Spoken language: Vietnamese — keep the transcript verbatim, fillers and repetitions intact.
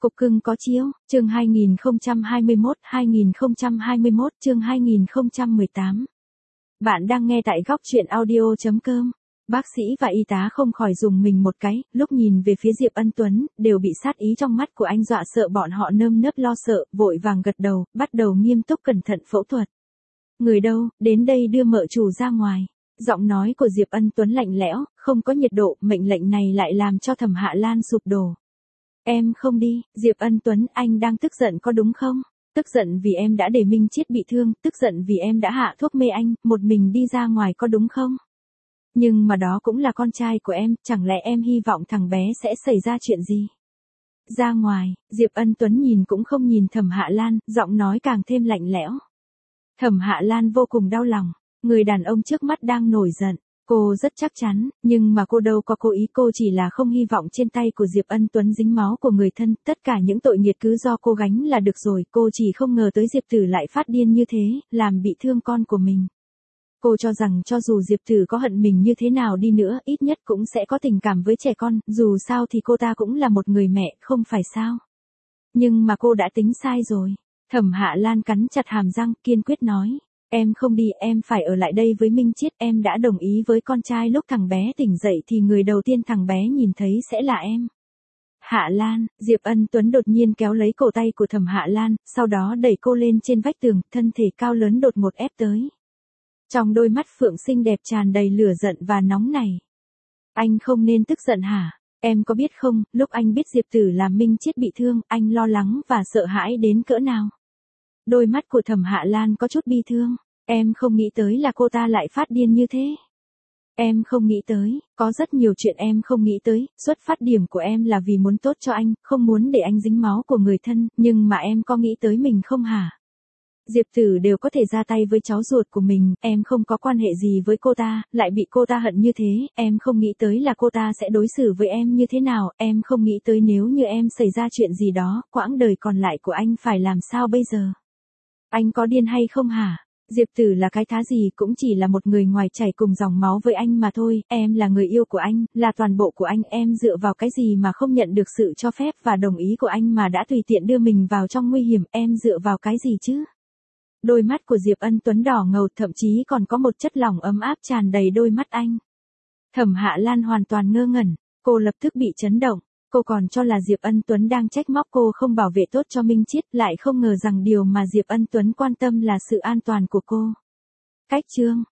Cục cưng có chiếu, chương hai nghìn không trăm hai mươi mốt, hai nghìn không trăm hai mươi mốt, chương hai nghìn không trăm mười tám. Bạn đang nghe tại góc truyện audio chấm com. Bác sĩ và y tá không khỏi dùng mình một cái, lúc nhìn về phía Diệp Ân Tuấn, đều bị sát ý trong mắt của anh dọa sợ bọn họ nơm nớp lo sợ, vội vàng gật đầu, bắt đầu nghiêm túc cẩn thận phẫu thuật. Người đâu, đến đây đưa mợ chủ ra ngoài. Giọng nói của Diệp Ân Tuấn lạnh lẽo, không có nhiệt độ, mệnh lệnh này lại làm cho Thẩm Hạ Lan sụp đổ. Em không đi, Diệp Ân Tuấn, anh đang tức giận có đúng không? Tức giận vì em đã để Minh Chiết bị thương, tức giận vì em đã hạ thuốc mê anh, một mình đi ra ngoài có đúng không? Nhưng mà đó cũng là con trai của em, chẳng lẽ em hy vọng thằng bé sẽ xảy ra chuyện gì? Ra ngoài, Diệp Ân Tuấn nhìn cũng không nhìn Thẩm Hạ Lan, giọng nói càng thêm lạnh lẽo. Thẩm Hạ Lan vô cùng đau lòng, người đàn ông trước mắt đang nổi giận. Cô rất chắc chắn, nhưng mà cô đâu có cố ý, cô chỉ là không hy vọng trên tay của Diệp Ân Tuấn dính máu của người thân, tất cả những tội nghiệp cứ do cô gánh là được rồi, cô chỉ không ngờ tới Diệp Tử lại phát điên như thế, làm bị thương con của mình. Cô cho rằng cho dù Diệp Tử có hận mình như thế nào đi nữa, ít nhất cũng sẽ có tình cảm với trẻ con, dù sao thì cô ta cũng là một người mẹ, không phải sao? Nhưng mà cô đã tính sai rồi. Thẩm Hạ Lan cắn chặt hàm răng, kiên quyết nói. Em không đi, em phải ở lại đây với Minh Chiết, em đã đồng ý với con trai lúc thằng bé tỉnh dậy thì người đầu tiên thằng bé nhìn thấy sẽ là em. Hạ Lan, Diệp Ân Tuấn đột nhiên kéo lấy cổ tay của Thẩm Hạ Lan, sau đó đẩy cô lên trên vách tường, thân thể cao lớn đột ngột ép tới. Trong đôi mắt phượng xinh đẹp tràn đầy lửa giận và nóng nảy. Anh không nên tức giận hả? Em có biết không, lúc anh biết Diệp Tử làm Minh Chiết bị thương, anh lo lắng và sợ hãi đến cỡ nào? Đôi mắt của Thẩm Hạ Lan có chút bi thương. Em không nghĩ tới là cô ta lại phát điên như thế. Em không nghĩ tới, có rất nhiều chuyện em không nghĩ tới, xuất phát điểm của em là vì muốn tốt cho anh, không muốn để anh dính máu của người thân, nhưng mà em có nghĩ tới mình không hả? Diệp Tử đều có thể ra tay với cháu ruột của mình, em không có quan hệ gì với cô ta, lại bị cô ta hận như thế, em không nghĩ tới là cô ta sẽ đối xử với em như thế nào, em không nghĩ tới nếu như em xảy ra chuyện gì đó, quãng đời còn lại của anh phải làm sao bây giờ? Anh có điên hay không hả? Diệp Tử là cái thá gì, cũng chỉ là một người ngoài chảy cùng dòng máu với anh mà thôi, em là người yêu của anh, là toàn bộ của anh, em dựa vào cái gì mà không nhận được sự cho phép và đồng ý của anh mà đã tùy tiện đưa mình vào trong nguy hiểm, em dựa vào cái gì chứ? Đôi mắt của Diệp Ân Tuấn đỏ ngầu, thậm chí còn có một chất lỏng ấm áp tràn đầy đôi mắt anh. Thẩm Hạ Lan hoàn toàn ngơ ngẩn, cô lập tức bị chấn động. Cô còn cho là Diệp Ân Tuấn đang trách móc cô không bảo vệ tốt cho Minh Chiết, lại không ngờ rằng điều mà Diệp Ân Tuấn quan tâm là sự an toàn của cô. Cách chương,